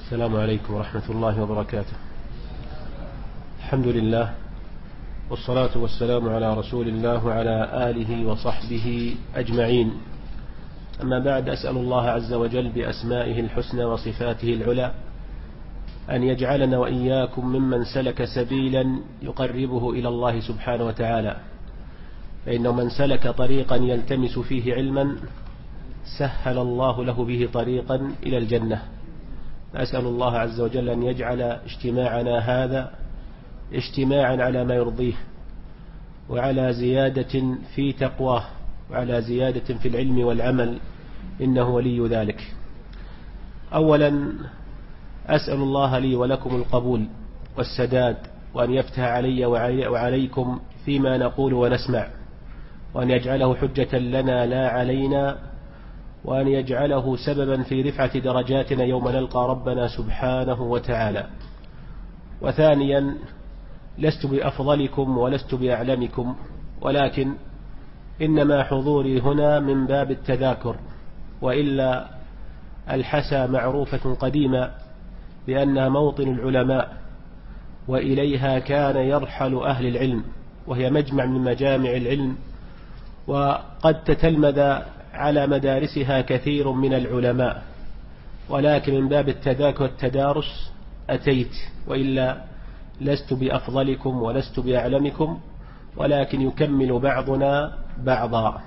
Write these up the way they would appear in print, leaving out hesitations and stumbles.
السلام عليكم ورحمة الله وبركاته. الحمد لله والصلاة والسلام على رسول الله وعلى آله وصحبه أجمعين. أما بعد، أسأل الله عز وجل بأسمائه الحسنى وصفاته العلى أن يجعلنا وإياكم ممن سلك سبيلا يقربه إلى الله سبحانه وتعالى، فإنه من سلك طريقا يلتمس فيه علما سهل الله له به طريقا إلى الجنة. أسأل الله عز وجل أن يجعل اجتماعنا هذا اجتماعا على ما يرضيه، وعلى زيادة في تقواه، وعلى زيادة في العلم والعمل، إنه ولي ذلك. أولا أسأل الله لي ولكم القبول والسداد، وأن يفتح علي وعليكم فيما نقول ونسمع، وأن يجعله حجة لنا لا علينا، وأن يجعله سببا في رفعة درجاتنا يوم نلقى ربنا سبحانه وتعالى. وثانيا، لست بأفضلكم ولست بأعلمكم، ولكن إنما حضوري هنا من باب التذاكر، وإلا الحسا معروفة قديما بأنها موطن العلماء، وإليها كان يرحل أهل العلم، وهي مجمع من مجامع العلم، وقد تتلمذ على مدارسها كثير من العلماء، ولكن من باب التذاكر والتدارس أتيت، وإلا لست بأفضلكم ولست بأعلمكم، ولكن يكمل بعضنا بعضا.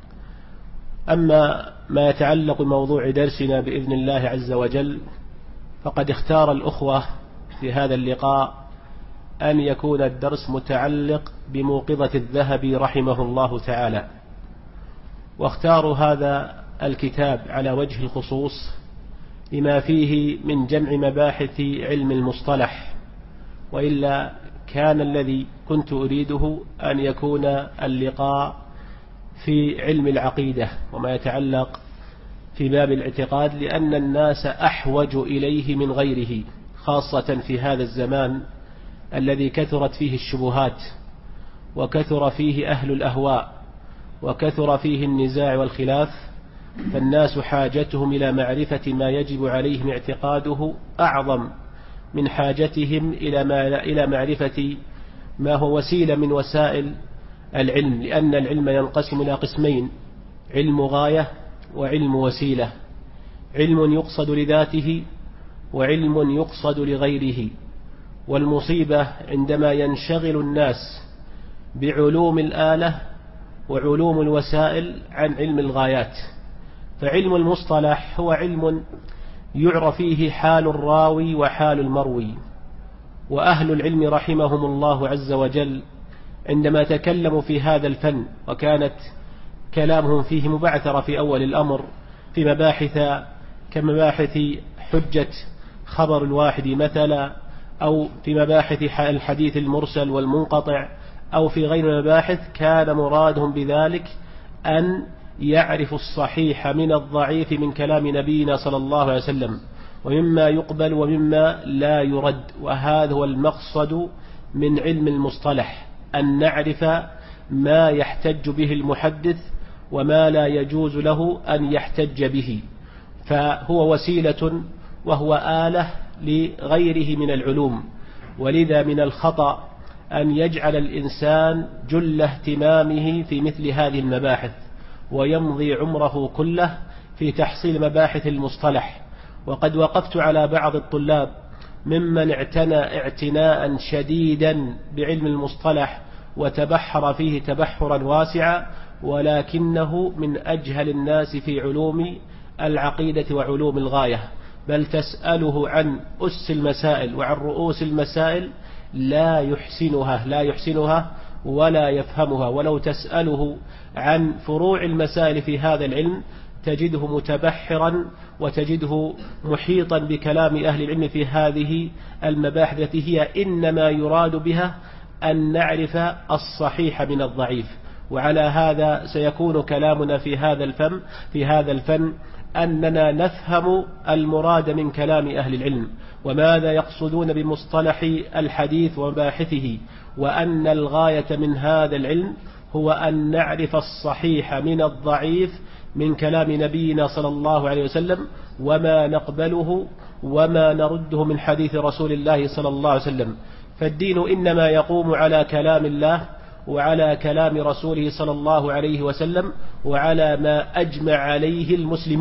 أما ما يتعلق بموضوع درسنا بإذن الله عز وجل، فقد اختار الأخوة في هذا اللقاء أن يكون الدرس متعلق بموقظة الذهبي رحمه الله تعالى، واختاروا هذا الكتاب على وجه الخصوص لما فيه من جمع مباحث علم المصطلح، وإلا كان الذي كنت أريده أن يكون اللقاء في علم العقيدة وما يتعلق في باب الاعتقاد، لأن الناس أحوج إليه من غيره، خاصة في هذا الزمان الذي كثرت فيه الشبهات، وكثر فيه أهل الأهواء، وكثر فيه النزاع والخلاف، فالناس حاجتهم إلى معرفة ما يجب عليهم اعتقاده أعظم من حاجتهم إلى معرفة ما هو وسيلة من وسائل العلم، لأن العلم ينقسم إلى قسمين: علم غاية وعلم وسيلة، علم يقصد لذاته وعلم يقصد لغيره. والمصيبة عندما ينشغل الناس بعلوم الآلة وعلوم الوسائل عن علم الغايات. فعلم المصطلح هو علم يعرف فيه حال الراوي وحال المروي، وأهل العلم رحمهم الله عز وجل عندما تكلموا في هذا الفن، وكانت كلامهم فيه مبعثرة في أول الأمر في مباحث كمباحث حجة خبر الواحد مثلا، أو في مباحث الحديث المرسل والمنقطع، أو في غير المباحث، كان مرادهم بذلك أن يعرفوا الصحيح من الضعيف من كلام نبينا صلى الله عليه وسلم، ومما يقبل ومما لا يرد. وهذا هو المقصد من علم المصطلح، أن نعرف ما يحتج به المحدث وما لا يجوز له أن يحتج به، فهو وسيلة وهو آلة لغيره من العلوم. ولذا من الخطأ أن يجعل الإنسان جل اهتمامه في مثل هذه المباحث، ويمضي عمره كله في تحصيل مباحث المصطلح. وقد وقفت على بعض الطلاب ممن اعتنى اعتناء شديدا بعلم المصطلح وتبحر فيه تبحرا واسعا، ولكنه من أجهل الناس في علوم العقيدة وعلوم الغاية، بل تسأله عن أس المسائل وعن رؤوس المسائل لا يحسنها ولا يفهمها. ولو تسأله عن فروع المسائل في هذا العلم تجده متبحرا، وتجده محيطا بكلام أهل العلم في هذه المباحث التي هي إنما يراد بها أن نعرف الصحيح من الضعيف. وعلى هذا سيكون كلامنا في هذا الفن أننا نفهم المراد من كلام أهل العلم، وماذا يقصدون بمصطلح الحديث ومباحثه، وأن الغاية من هذا العلم هو أن نعرف الصحيح من الضعيف من كلام نبينا صلى الله عليه وسلم، وما نقبله وما نرده من حديث رسول الله صلى الله عليه وسلم. فالدين إنما يقوم على كلام الله وعلى كلام رسوله صلى الله عليه وسلم وعلى ما أجمع عليه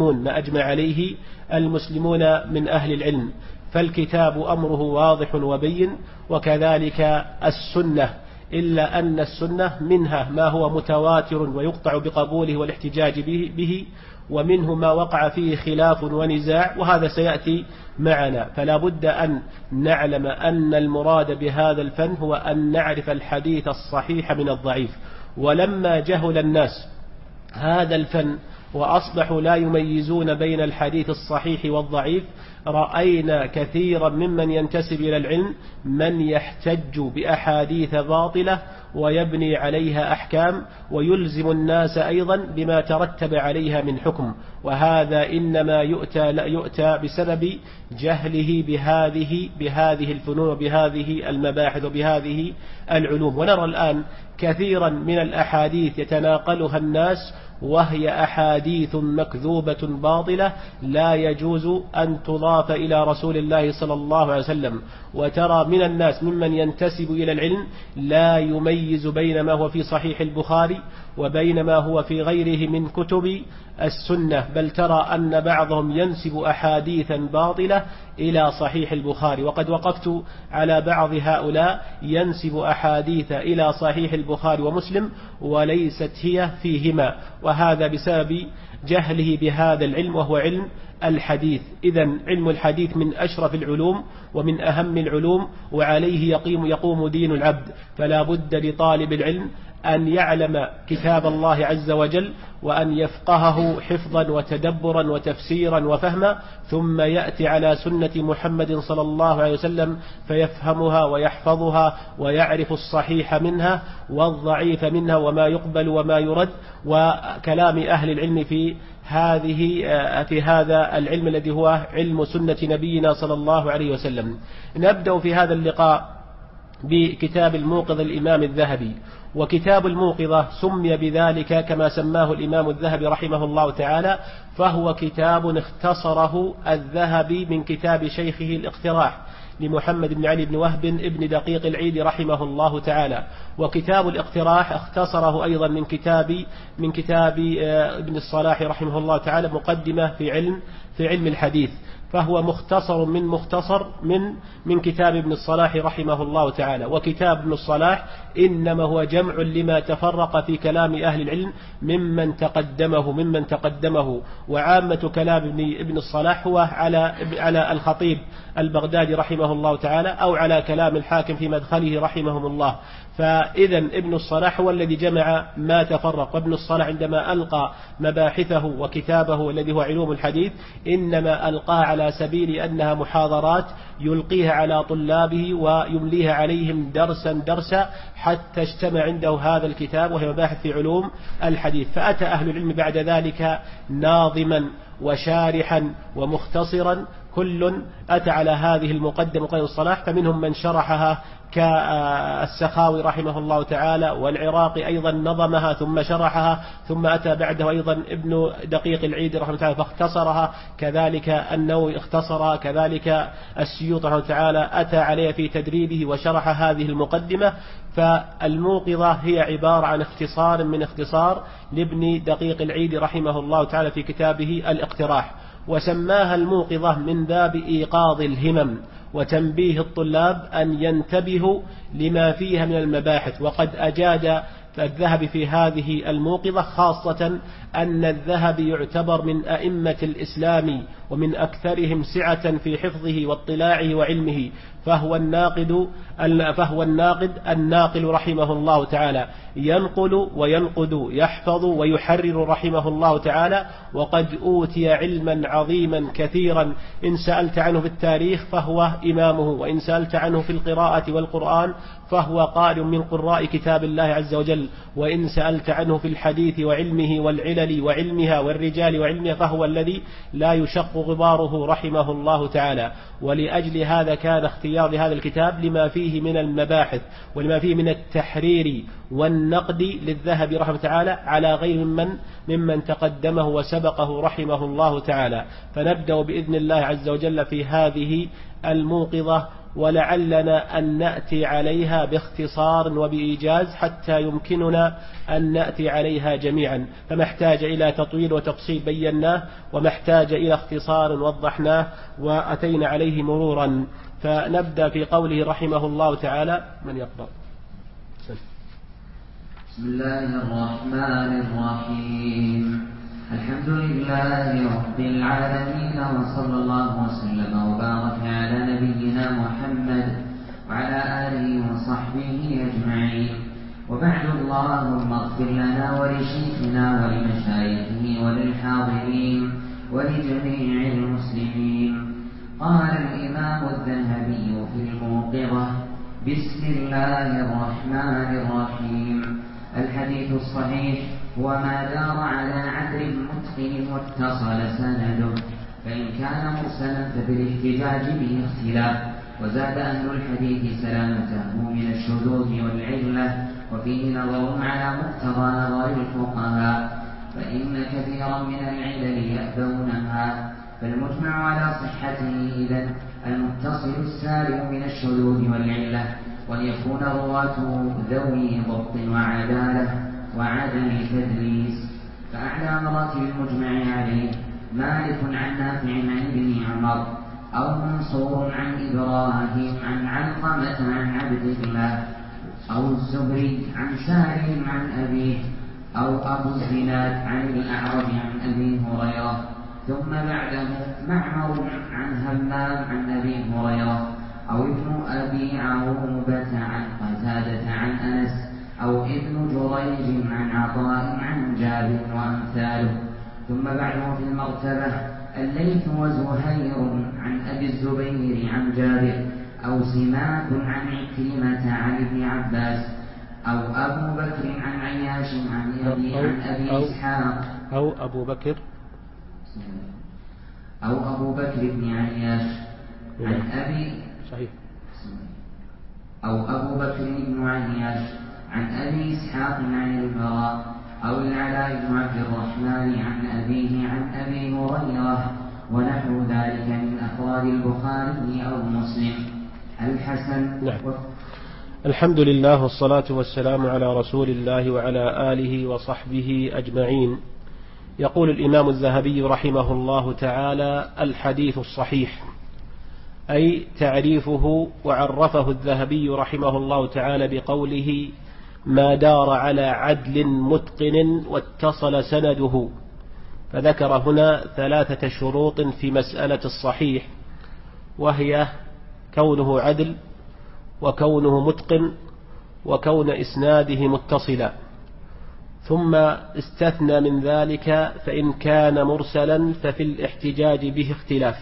المسلمون من أهل العلم. فالكتاب أمره واضح وبين، وكذلك السنة، إلا أن السنة منها ما هو متواتر ويقطع بقبوله والاحتجاج به، ومنه ما وقع فيه خلاف ونزاع، وهذا سيأتي معنا. فلا بد أن نعلم أن المراد بهذا الفن هو أن نعرف الحديث الصحيح من الضعيف. ولما جهل الناس هذا الفن وأصبحوا لا يميزون بين الحديث الصحيح والضعيف، رأينا كثيرا ممن ينتسب إلى العلم من يحتج بأحاديث باطلة ويبني عليها أحكام ويلزم الناس أيضا بما ترتب عليها من حكم، وهذا إنما يؤتى بسبب جهله بهذه الفنون وبهذه المباحث وبهذه العلوم. ونرى الآن كثيرا من الأحاديث يتناقلها الناس وهي أحاديث مكذوبة باطلة لا يجوز أن تضاف إلى رسول الله صلى الله عليه وسلم. وترى من الناس ممن ينتسب إلى العلم لا يميز بين ما هو في صحيح البخاري وبين ما هو في غيره من كتب السنة، بل ترى أن بعضهم ينسب أحاديثا باطلة إلى صحيح البخاري. وقد وقفت على بعض هؤلاء ينسب أحاديث إلى صحيح البخاري ومسلم وليست هي فيهما، وهذا بسبب جهله بهذا العلم وهو علم الحديث. إذن علم الحديث من أشرف العلوم ومن أهم العلوم، وعليه يقوم دين العبد. فلا بد لطالب العلم أن يعلم كتاب الله عز وجل وأن يفقهه حفظا وتدبرا وتفسيرا وفهما، ثم يأتي على سنة محمد صلى الله عليه وسلم فيفهمها ويحفظها ويعرف الصحيح منها والضعيف منها وما يقبل وما يرد، وكلام أهل العلم في هذا العلم الذي هو علم سنة نبينا صلى الله عليه وسلم. نبدأ في هذا اللقاء بكتاب الموقظة الإمام الذهبي. وكتاب الموقظة سمي بذلك كما سماه الإمام الذهبي رحمه الله تعالى، فهو كتاب اختصره الذهبي من كتاب شيخه الاقتراح لمحمد بن علي بن وهب ابن دقيق العيد رحمه الله تعالى. وكتاب الاقتراح اختصره أيضا من كتاب ابن الصلاح رحمه الله تعالى مقدمة في علم الحديث، فهو مختصر من كتاب ابن الصلاح رحمه الله تعالى. وكتاب ابن الصلاح إنما هو جمع لما تفرق في كلام أهل العلم ممن تقدمه. وعامة كلام ابن الصلاح هو على الخطيب البغدادي رحمه الله تعالى، أو على كلام الحاكم في مدخله رحمهم الله. فإذا ابن الصلاح هو الذي جمع ما تفرق. وابن الصلاح عندما ألقى مباحثه وكتابه الذي هو علوم الحديث إنما ألقاه على سبيل أنها محاضرات يلقيها على طلابه ويمليها عليهم درسا حتى اجتمع عنده هذا الكتاب وهي مباحث في علوم الحديث. فأتى أهل العلم بعد ذلك ناظما وشارحا ومختصرا، كل أتى على هذه المقدمة قيد الصلاح، فمنهم من شرحها كالسخاوي رحمه الله تعالى، والعراقي أيضا نظمها ثم شرحها، ثم أتى بعده أيضا ابن دقيق العيد رحمه الله تعالى فاختصرها، كذلك النووي اختصرها، كذلك السيوطي رحمه الله تعالى أتى عليه في تدريبه وشرح هذه المقدمة. فالموقظة هي عبارة عن اختصار من اختصار لابن دقيق العيد رحمه الله تعالى في كتابه الاقتراح. وسماها الموقظة من باب إيقاظ الهمم وتنبيه الطلاب أن ينتبهوا لما فيها من المباحث. وقد أجاد الذهبي في هذه الموقظة، خاصة أن الذهبي يعتبر من أئمة الإسلام ومن أكثرهم سعة في حفظه واطلاعه وعلمه، فهو الناقل رحمه الله تعالى، ينقل وينقد، يحفظ ويحرر رحمه الله تعالى. وقد أوتي علما عظيما كثيرا، إن سألت عنه في التاريخ فهو إمامه، وإن سألت عنه في القراءة والقرآن فهو قارئ من قراء كتاب الله عز وجل. وجل. وإن سألت عنه في الحديث وعلمه والعلل وعلمها والرجال وعلمها فهو الذي لا يشق غباره رحمه الله تعالى. ولأجل هذا كان اختيار لهذا الكتاب لما فيه من المباحث ولما فيه من التحرير والنقد للذهبي رحمه تعالى على غير ممن تقدمه وسبقه رحمه الله تعالى. فنبدأ بإذن الله عز وجل في هذه الموقظة، ولعلنا أن نأتي عليها باختصار وبإيجاز حتى يمكننا أن نأتي عليها جميعا. فما احتاج إلى تطويل وتفصيل بيناه، وما احتاج إلى اختصار وضحناه وأتينا عليه مرورا. فنبدأ في قوله رحمه الله تعالى. من يقرأ؟ بسم الله الرحمن الرحيم. الحمد لله رب العالمين، وصلى الله وسلم وبارك على نبينا محمد وعلى آله وصحبه أجمعين. وبعد، اللهم اغفر لنا ولشيخنا ولمشايخه وللحاضرين ولجميع المسلمين. قال الإمام الذهبي في الموقظة: بسم الله الرحمن الرحيم. الحديث الصحيح هو ما دار على عدل متقن واتصل سنده، فإن كان مرسلا ففي الاحتجاج به اختلاف. وزاد أهل الحديث سلامته من الشذوذ والعلة، وفيه نظر على مقتضى نظر الفقهاء، فإن كثيرا من العلل يأبونها. فالمجمع على صحته إذن المتصل السالم من الشذوذ والعلة، وليكون رواته ذوي ضبط وعدالة وعدم تدليس. فأعلى مراتب المجمع عليه مالك عن نافع عن ابن عمر، أو منصور عن إبراهيم عن علقمة عن عبد الله، أو الزهري عن سالم عن أبيه، أو أبو الزناد عن الأعرج عن أبي هريرة. ثم بعده معمر عن همام عن أبي هريرة، أو ابن أبي عروبة عن قتادة عن أنس، أو ابن جريج عن عطاء عن جابر وأمثاله. ثم بعده في المرتبة الليث وزهير عن أبي الزبير عن جابر، أو سماك عن عكرمة عن ابن عباس، أو أبو بكر عن عياش عن أبي إسحاق، أو أبو بكر بن عياش عن أبي صحيح، أو أبو بكر بن عياش عن أبي إسحاق عن البراء، أو العلاء بن عبد الرحمن عن أبيه عن أبي هريرة، ونحو ذلك من أفراد البخاري أو مسلم. الحسن. نعم. الحمد لله والصلاة والسلام على رسول الله وعلى آله وصحبه أجمعين. يقول الإمام الذهبي رحمه الله تعالى: الحديث الصحيح، أي تعريفه وعرفه الذهبي رحمه الله تعالى بقوله: ما دار على عدل متقن واتصل سنده. فذكر هنا 3 شروط في مسألة الصحيح، وهي كونه عدل، وكونه متقن، وكون إسناده متصلا. ثم استثنى من ذلك: فإن كان مرسلا ففي الاحتجاج به اختلاف.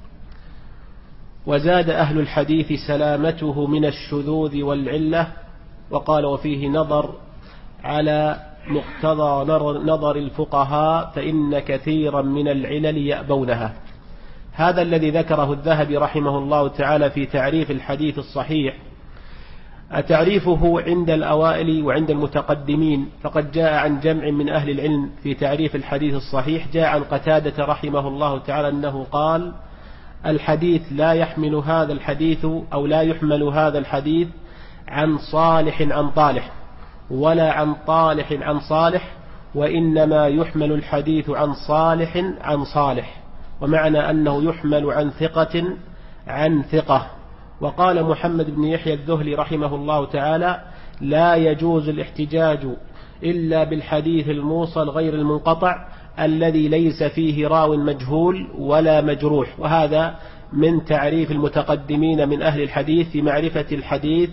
وزاد أهل الحديث سلامته من الشذوذ والعلة، وقال: وفيه نظر على مقتضى نظر الفقهاء، فإن كثيرا من العلل يأبونها. هذا الذي ذكره الذهبي رحمه الله تعالى في تعريف الحديث الصحيح. تعريفه عند الأوائل وعند المتقدمين، فقد جاء عن جمع من أهل العلم في تعريف الحديث الصحيح. جاء عن قتادة رحمه الله تعالى أنه قال: الحديث لا يحمل هذا الحديث، أو لا يحمل هذا الحديث عن صالح عن طالح، ولا عن طالح عن صالح، وإنما يحمل الحديث عن صالح عن صالح، ومعنى أنه يحمل عن ثقة عن ثقة. وقال محمد بن يحيى الذهلي رحمه الله تعالى: لا يجوز الاحتجاج إلا بالحديث الموصل غير المنقطع الذي ليس فيه راو مجهول ولا مجروح. وهذا من تعريف المتقدمين من أهل الحديث في معرفة الحديث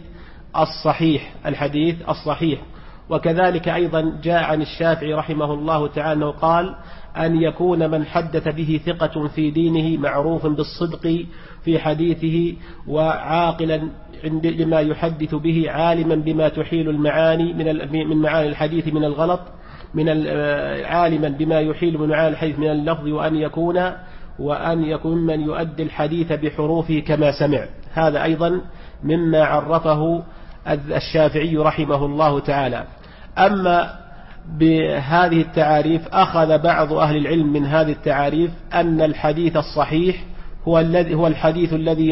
الصحيح. وكذلك أيضا جاء عن الشافعي رحمه الله تعالى أنه قال: أن يكون من حدث به ثقة في دينه معروف بالصدق في حديثه، وعاقلا لما يحدث به، عالما بما تحيل المعاني من معاني الحديث من الغلط، عالما بما يحيل من معاني الحديث من اللفظ، وأن يكون من يؤدي الحديث بحروفه كما سمع. هذا أيضا مما عرفه الشافعي رحمه الله تعالى. أما بهذه التعاريف، أخذ بعض أهل العلم من هذه التعاريف أن الحديث الصحيح هو الحديث الذي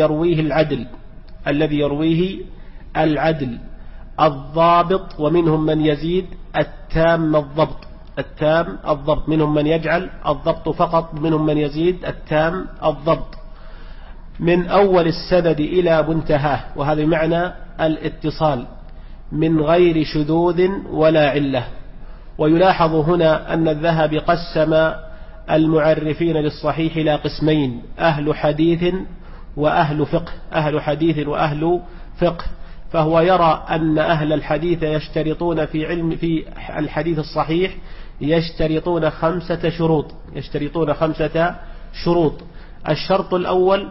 يرويه العدل الضابط، ومنهم من يزيد التام الضبط، منهم من يجعل الضبط فقط، منهم من يزيد التام الضبط، من أول السند إلى منتهاه. وهذا معنى الاتصال من غير شذوذ ولا علة. ويلاحظ هنا أن الذهبي قسم المعرفين للصحيح إلى قسمين: أهل حديث وأهل فقه. فهو يرى أن أهل الحديث يشترطون في الحديث الصحيح يشترطون 5 شروط. الشرط الأول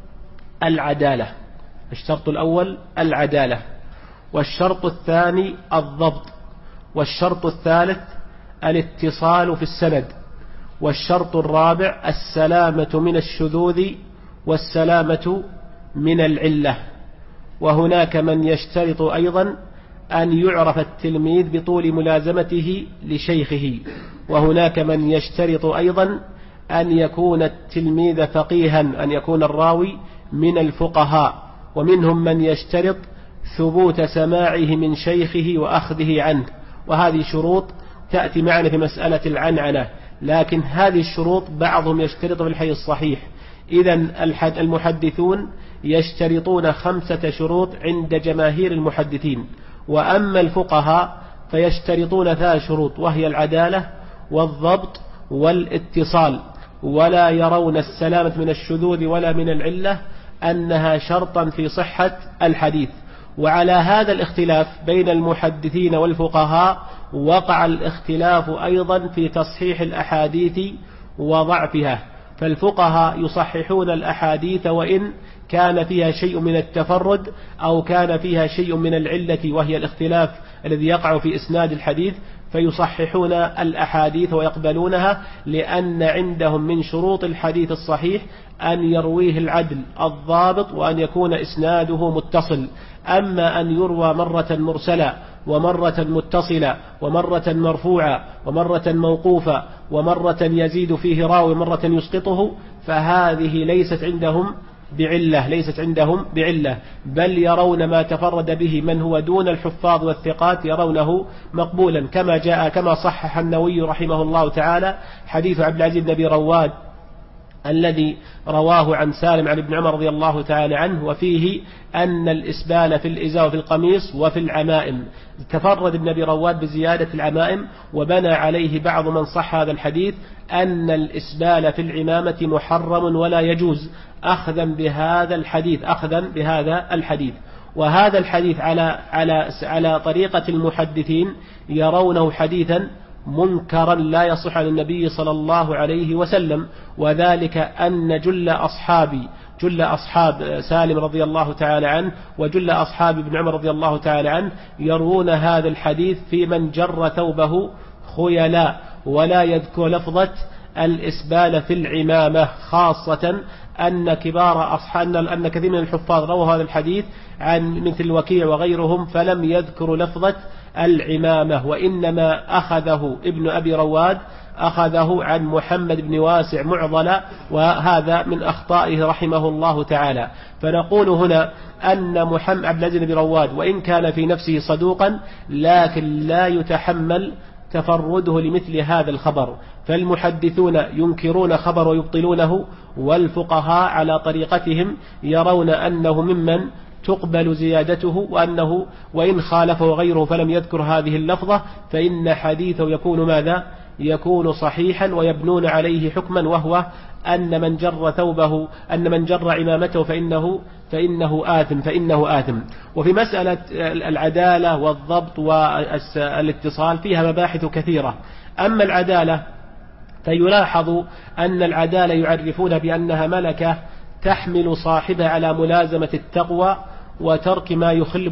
العدالة، والشرط الثاني الضبط، والشرط الثالث الاتصال في السند، والشرط الرابع السلامة من الشذوذ والسلامة من العلة. وهناك من يشترط أيضا أن يعرف التلميذ بطول ملازمته لشيخه، وهناك من يشترط أيضا أن يكون التلميذ فقيها، أن يكون الراوي من الفقهاء، ومنهم من يشترط ثبوت سماعه من شيخه وأخذه عنه. وهذه شروط تأتي معنا في مسألة العنعنة، لكن هذه الشروط بعضهم يشترط في الحديث الصحيح. إذن المحدثون يشترطون 5 شروط عند جماهير المحدثين، وأما الفقهاء فيشترطون 3 شروط، وهي العدالة والضبط والاتصال، ولا يرون السلامة من الشذوذ ولا من العلة أنها شرطا في صحة الحديث. وعلى هذا الاختلاف بين المحدثين والفقهاء وقع الاختلاف أيضا في تصحيح الأحاديث وضعفها. فالفقهاء يصححون الأحاديث وإن كان فيها شيء من التفرد أو كان فيها شيء من العلة، وهي الاختلاف الذي يقع في إسناد الحديث، فيصححون الأحاديث ويقبلونها، لأن عندهم من شروط الحديث الصحيح أن يرويه العدل الضابط وأن يكون إسناده متصل. أما أن يروى مرة مرسلة ومرة متصلة ومرة مرفوعة ومرة موقوفة ومرة يزيد فيه راوي ومرة يسقطه، فهذه ليست عندهم بعلة، بل يرون ما تفرد به من هو دون الحفاظ والثقات يرونه مقبولا، كما صحح النووي رحمه الله تعالى حديث عبد العزيز بن أبي رواد الذي رواه عن سالم عن ابن عمر رضي الله تعالى عنه، وفيه أن الإسبال في الإزار وفي القميص وفي العمائم. تفرد ابن أبي رواد بزيادة العمائم، وبنى عليه بعض من صح هذا الحديث أن الإسبال في العمامة محرم ولا يجوز، أخذا بهذا الحديث. وهذا الحديث على طريقة المحدثين يرونه حديثا منكرا لا يصح عن النبي صلى الله عليه وسلم، وذلك أن جل أصحاب سالم رضي الله تعالى عنه وجل أصحاب ابن عمر رضي الله تعالى عنه يرون هذا الحديث في من جر ثوبه خيلاء، ولا يذكر لفظة الإسبال في العمامة، خاصة أن كثير من الحفاظ رووا هذا الحديث عن مثل وكيع وغيرهم فلم يذكروا لفظة العمامة، وإنما أخذه ابن أبي رواد أخذه عن محمد بن واسع معضلة، وهذا من أخطائه رحمه الله تعالى. فنقول هنا أن محمد عبد العزيز بن رواد وإن كان في نفسه صدوقا، لكن لا يتحمل تفرده لمثل هذا الخبر، فالمحدثون ينكرون خبر ويبطلونه، والفقهاء على طريقتهم يرون أنه ممن تقبل زيادته، وأنه وإن خالفه غيره فلم يذكر هذه اللفظة فإن حديثه يكون ماذا؟ يكون صحيحا، ويبنون عليه حكما، وهو أن من جر عمامته فإنه آثم. وفي مسألة العدالة والضبط والاتصال فيها مباحث كثيرة. أما العدالة فيلاحظ أن العدالة يعرفون بأنها ملكة تحمل صاحبها على ملازمة التقوى وترك ما يخل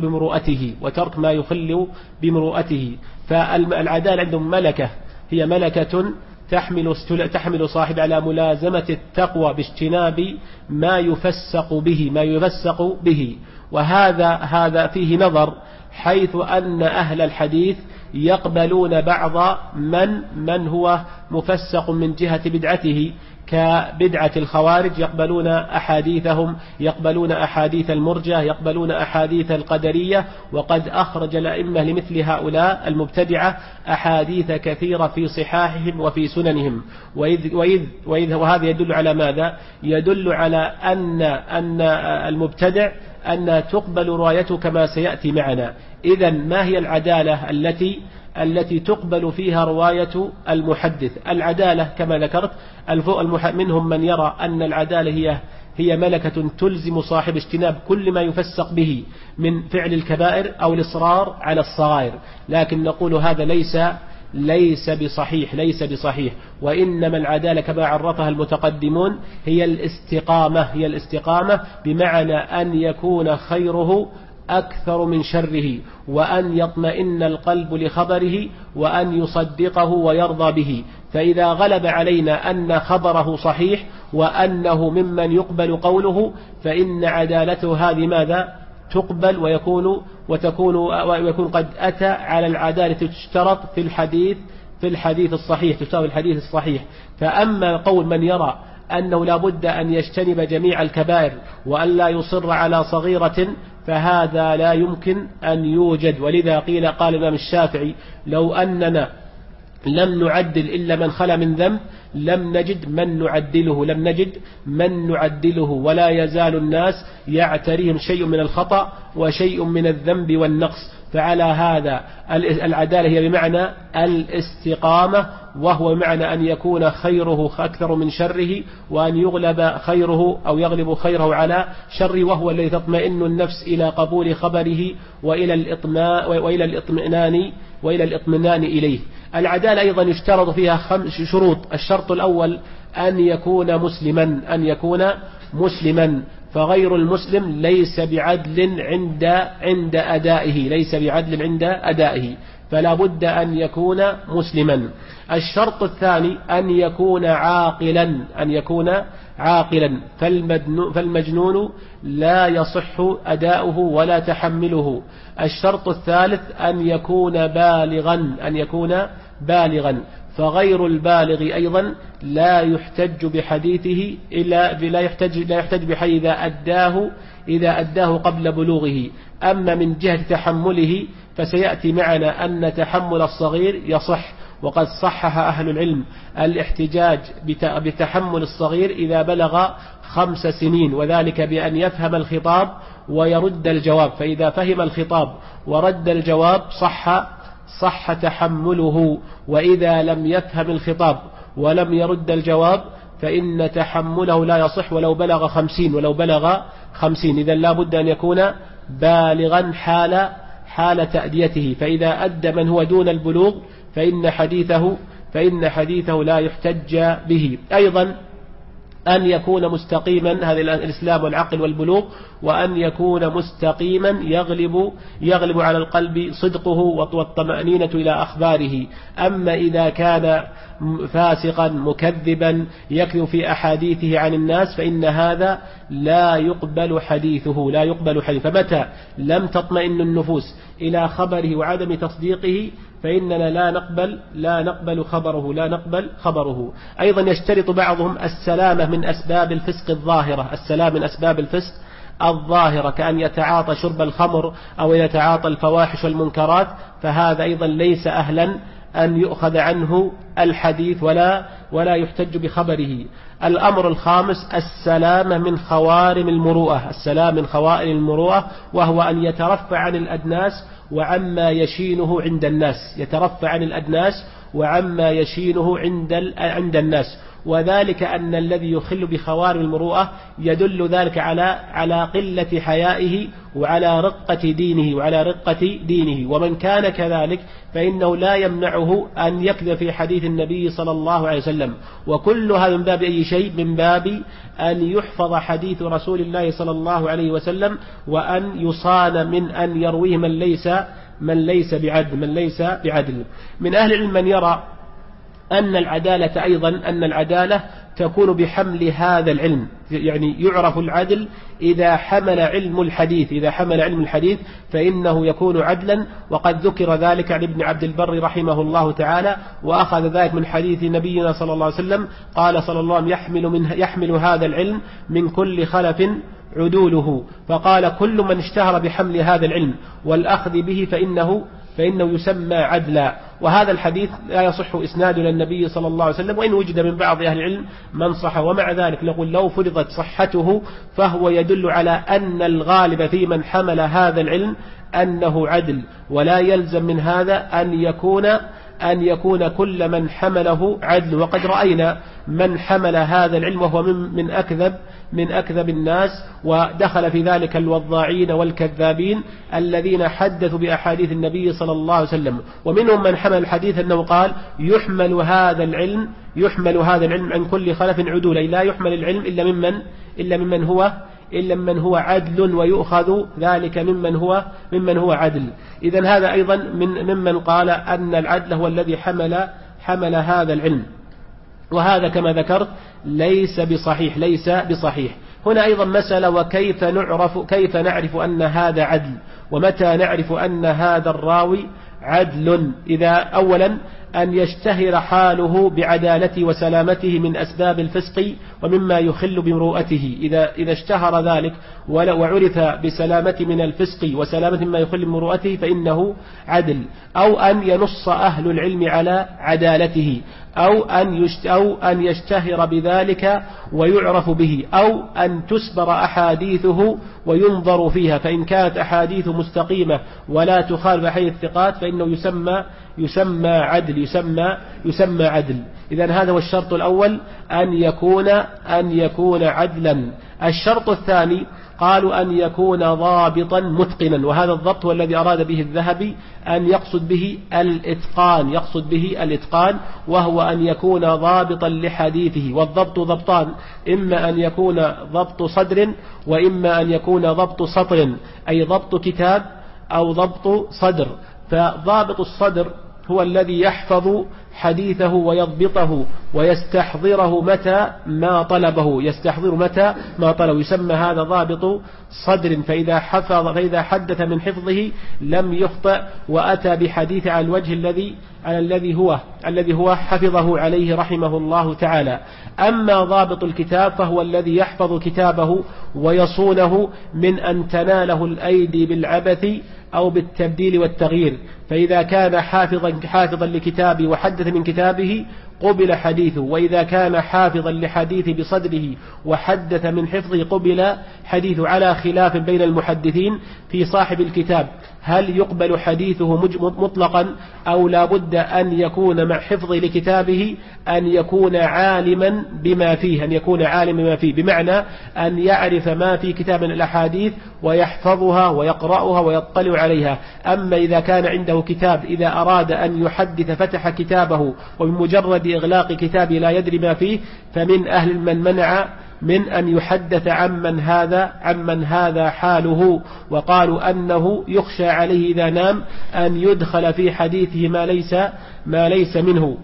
بمروءته فالعدالة عندهم ملكة، هي ملكة تحمل صاحب على ملازمة التقوى باجتناب ما يفسق به. وهذا فيه نظر، حيث أن أهل الحديث يقبلون بعض من هو مفسق من جهة بدعته، كبدعة الخوارج يقبلون أحاديثهم، يقبلون أحاديث المرجة، يقبلون أحاديث القدرية، وقد أخرج الأئمة لمثل هؤلاء المبتدعة أحاديث كثيرة في صحاحهم وفي سننهم. وهذا يدل على ماذا؟ يدل على أن المبتدع أن تقبل روايته كما سيأتي معنا. إذن ما هي العدالة التي تقبل فيها رواية المحدث؟ العدالة كما ذكرت منهم من يرى أن العدالة هي ملكة تلزم صاحب اجتناب كل ما يفسق به من فعل الكبائر أو الإصرار على الصغائر، لكن نقول هذا ليس بصحيح، وإنما العدالة كما عرفها المتقدمون هي الاستقامة بمعنى أن يكون خيره أكثر من شره، وأن يطمئن القلب لخبره، وأن يصدقه ويرضى به. فإذا غلب علينا أن خبره صحيح وأنه ممن يقبل قوله، فإن عدالته هذه ماذا؟ تقبل ويكون قد أتى على العدالة تشترط في الحديث الصحيح. فأما قول من يرى أنه لا بد أن يجتنب جميع الكبائر وأن لا يصر على صغيرة، فهذا لا يمكن أن يوجد. ولذا قال الإمام الشافعي: لو أننا لم نعدل إلا من خلا من ذنب لم نجد من نعدله، ولا يزال الناس يعتريهم شيء من الخطأ وشيء من الذنب والنقص. فعلى هذا العدالة هي بمعنى الاستقامة، وهو بمعنى أن يكون خيره أكثر من شره، وأن يغلب خيره على شره، وهو الذي تطمئن النفس إلى قبول خبره وإلى الإطمئنان إليه. العدالة أيضا يشترط فيها 5 شروط. الشرط الأول أن يكون مسلما، فغير المسلم ليس بعدل عند أدائه، فلا بد أن يكون مسلما. الشرط الثاني أن يكون عاقلا، فالمجنون لا يصح أداؤه ولا تحمله. الشرط الثالث أن يكون بالغا، فغير البالغ أيضا لا يحتج بحديثه لا يحتج بحديث إذا أداه قبل بلوغه. أما من جهة تحمله فسيأتي معنا أن تحمل الصغير يصح، وقد صحح أهل العلم الاحتجاج بتحمل الصغير إذا بلغ 5 سنين، وذلك بأن يفهم الخطاب ويرد الجواب، فإذا فهم الخطاب ورد الجواب صح تحمله، وإذا لم يفهم الخطاب ولم يرد الجواب فإن تحمله لا يصح ولو بلغ 50. إذن لا بد أن يكون بالغا حال تأديته، فإذا أدى من هو دون البلوغ فإن حديثه لا يحتج به. أيضا أن يكون مستقيما، هذا الإسلام والعقل والبلوغ، وأن يكون مستقيما يغلب على القلب صدقه والطمأنينة إلى أخباره. أما إذا كان فاسقا مكذبا يكذب في أحاديثه عن الناس فإن هذا لا يقبل حديثه. فمتى لم تطمئن النفوس إلى خبره وعدم تصديقه فإننا لا نقبل خبره. أيضا يشترط بعضهم السلامة من أسباب الفسق الظاهرة، كأن يتعاطى شرب الخمر أو يتعاطى الفواحش والمنكرات، فهذا أيضا ليس أهلا أن يؤخذ عنه الحديث ولا يحتج بخبره. الأمر الخامس السلامة من خوارم المروءة، وهو أن يترفع عن الأدناس وعما يشينه عند الناس، وذلك أن الذي يخل بخوارم المروءة يدل ذلك على قلة حيائه وعلى رقة دينه. ومن كان كذلك فإنه لا يمنعه أن يكذب في حديث النبي صلى الله عليه وسلم. وكل هذا من باب أي شيء؟ من باب أن يحفظ حديث رسول الله صلى الله عليه وسلم، وأن يصان من أن يرويه من ليس بعدل. من أهل العلم من يرى أن العدالة تكون بحمل هذا العلم، يعني يعرف العدل إذا حمل علم الحديث فإنه يكون عدلا. وقد ذكر ذلك عن ابن عبد البر رحمه الله تعالى، وأخذ ذلك من حديث نبينا صلى الله عليه وسلم قال صلى الله عليه وسلم يحمل هذا العلم من كل خلف عدوله. فقال كل من اشتهر بحمل هذا العلم والأخذ به فإنه يسمى عدلا. وهذا الحديث لا يصح إسناده للنبي صلى الله عليه وسلم، وإن وجد من بعض أهل العلم من صح. ومع ذلك نقول لو فرضت صحته فهو يدل على أن الغالب في من حمل هذا العلم أنه عدل، ولا يلزم من هذا أن يكون كل من حمله عدل. وقد رأينا من حمل هذا العلم وهو من أكذب الناس، ودخل في ذلك الوضاعين والكذابين الذين حدثوا بأحاديث النبي صلى الله عليه وسلم. ومنهم من حمل الحديث أنه قال يحمل هذا العلم عن كل خلف عدول، أي لا يحمل العلم إلا ممن هو عدل، ويؤخذ ذلك ممن هو عدل. إذن هذا أيضا ممن قال أن العدل هو الذي حمل هذا العلم، وهذا كما ذكرت ليس بصحيح. هنا أيضا مسألة، وكيف نعرف أن هذا عدل، ومتى نعرف أن هذا الراوي عدل؟ إذا أولا أن يشتهر حاله بعدالته وسلامته من أسباب الفسق ومما يخل بمروءته. إذا اشتهر ذلك وعرف بسلامة من الفسق وسلامة مما يخل بمروءته فإنه عدل. أو أن ينص أهل العلم على عدالته، أو أن يشتهر بذلك ويعرف به، أو أن تسبر أحاديثه وينظر فيها، فإن كانت أحاديث مستقيمة ولا تخالف أحاديث الثقات فإنه يسمى عدل. إذن هذا هو الشرط الأول، أن يكون عدلا. الشرط الثاني قالوا أن يكون ضابطا متقنا، وهذا الضبط هو الذي أراد به الذهبي، أن يقصد به الإتقان، وهو أن يكون ضابطا لحديثه. والضبط ضبطان، إما أن يكون ضبط صدر، وإما أن يكون ضبط سطر، أي ضبط كتاب أو ضبط صدر. فضابط الصدر هو الذي يحفظ حديثه ويضبطه ويستحضره متى ما طلبه، يسمى هذا ضابط صدر. فإذا حدث من حفظه لم يخطئ، وأتى بحديث على الوجه الذي هو حفظه عليه رحمه الله تعالى. أما ضابط الكتاب فهو الذي يحفظ كتابه ويصونه من أن تناله الأيدي بالعبث أو بالتبديل والتغيير. فإذا كان حافظا لكتابه وحدث من كتابه قبل حديثه، وإذا كان حافظا لحديثه بصدره وحدث من حفظه قبل حديثه، على خلاف بين المحدثين في صاحب الكتاب، هل يقبل حديثه مطلقا أو لا بد أن يكون مع حفظه لكتابه أن يكون عالما بما فيه، بمعنى أن يعرف ما في كتاب من الأحاديث ويحفظها ويقرأها ويطلع عليها. أما إذا كان عنده كتاب، إذا أراد أن يحدث فتح كتابه وبمجرد إغلاق كتابه لا يدري ما فيه، فمن أهل من منع من أن يحدث عمن هذا حاله، وقالوا أنه يخشى عليه إذا نام أن يدخل في حديثه ما ليس منه.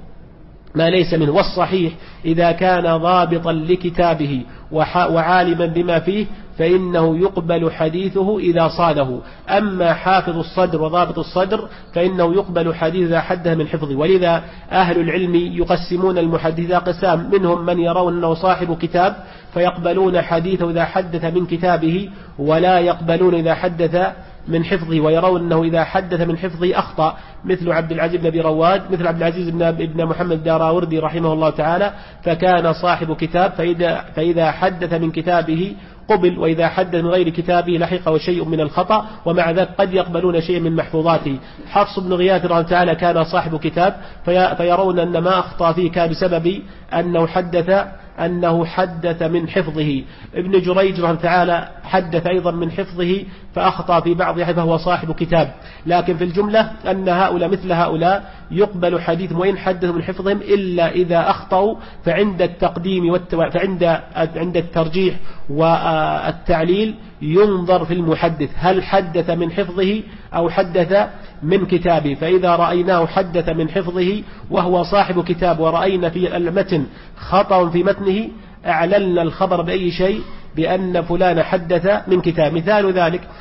والصحيح إذا كان ضابطا لكتابه وعالما بما فيه فإنه يقبل حديثه إذا صانه. أما حافظ الصدر وضابط الصدر فإنه يقبل حديث إذا حدث من حفظه. ولذا أهل العلم يقسمون المحدث قسام، منهم من يرون أنه صاحب كتاب فيقبلون حديثه إذا حدث من كتابه ولا يقبلون إذا حدث من حفظه، ويرون أنه إذا حدث من حفظه أخطأ، مثل عبد العزيز بن أبي رواد، مثل عبد العزيز بن محمد الداراوردي رحمه الله تعالى، فكان صاحب كتاب فإذا حدث من كتابه قبل، وإذا حدث من غير كتابه لحقه شيء من الخطأ، ومع ذلك قد يقبلون شيء من محفوظاته. حفص بن غياث رحمه الله تعالى كان صاحب كتاب، فيرون أن ما أخطأ فيه كان بسبب أنه حدث من حفظه. ابن جريج رحمه الله تعالى حدث أيضا من حفظه فأخطأ في بعض، فهو صاحب كتاب. لكن في الجملة أن هؤلاء مثل هؤلاء يقبل حديث وإن حدثوا من حفظهم، إلا إذا أخطأوا فعند التقديم عند الترجيح والتعليل ينظر في المحدث هل حدث من حفظه أو حدث من كتابه. فإذا رأيناه حدث من حفظه وهو صاحب كتاب، ورأينا في المتن خطأ في متنه، أعللنا الخبر بأي شيء بأن فلان حدث من كتاب. مثال ذلك